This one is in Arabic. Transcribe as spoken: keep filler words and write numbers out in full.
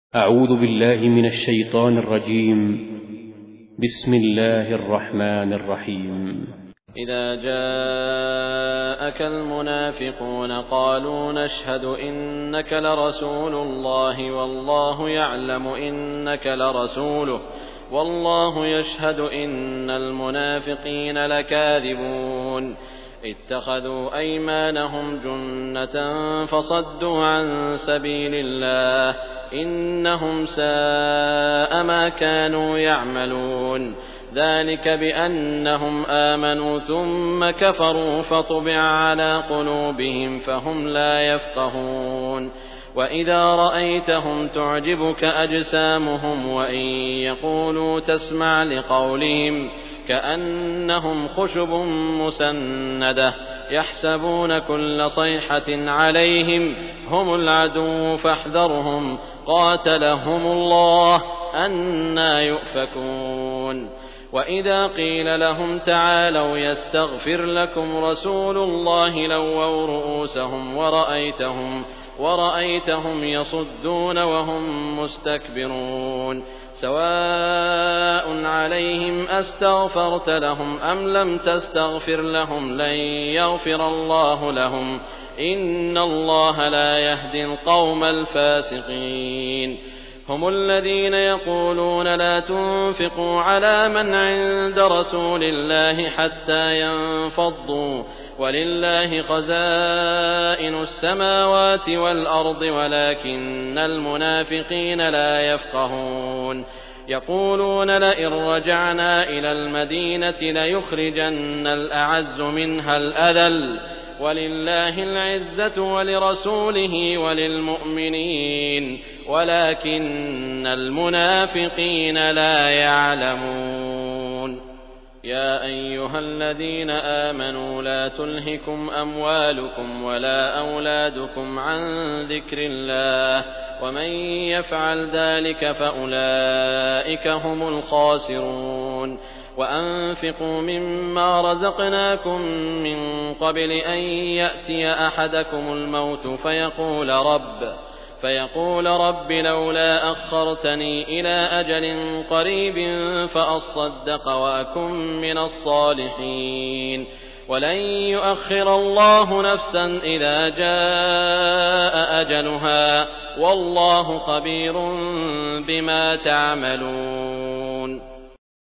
أعوذ بالله من الشيطان الرجيم. بسم الله الرحمن الرحيم. إذا جاءك المنافقون قالوا نشهد إنك لرسول الله والله يعلم إنك لرسوله والله يشهد إن المنافقين لكاذبون اتخذوا أيمانهم جنة فصدوا عن سبيل الله إنهم ساء ما كانوا يعملون ذلك بأنهم آمنوا ثم كفروا فطبع على قلوبهم فهم لا يفقهون وإذا رأيتهم تعجبك أجسامهم وإن يقولوا تسمع لقولهم كأنهم خشب مسندة يحسبون كل صيحة عليهم هم العدو فاحذرهم قاتلهم الله أنى يؤفكون وإذا قيل لهم تعالوا يستغفر لكم رسول الله لووا رؤوسهم ورأيتهم ورأيتهم يصدون وهم مستكبرون سواء عليهم أستغفرت لهم أم لم تستغفر لهم لن يغفر الله لهم إن الله لا يهدي القوم الفاسقين هم الذين يقولون لا تنفقوا على من عند رسول الله حتى ينفضوا ولله خزائن السماوات والأرض ولكن المنافقين لا يفقهون يقولون لئن رجعنا إلى المدينة ليخرجن الأعز منها الأذل ولله العزة ولرسوله وللمؤمنين ولكن المنافقين لا يعلمون يا أيها الذين آمنوا لا تلهكم أموالكم ولا أولادكم عن ذكر الله ومن يفعل ذلك فأولئك هم الخاسرون وأنفقوا مما رزقناكم من قبل أن يأتي أحدكم الموت فيقول رب فيقول رب لولا أخرتني إلى أجل قريب فأصدق وأكن من الصالحين ولن يؤخر الله نفسا إذا جاء أجلها والله خبير بما تعملون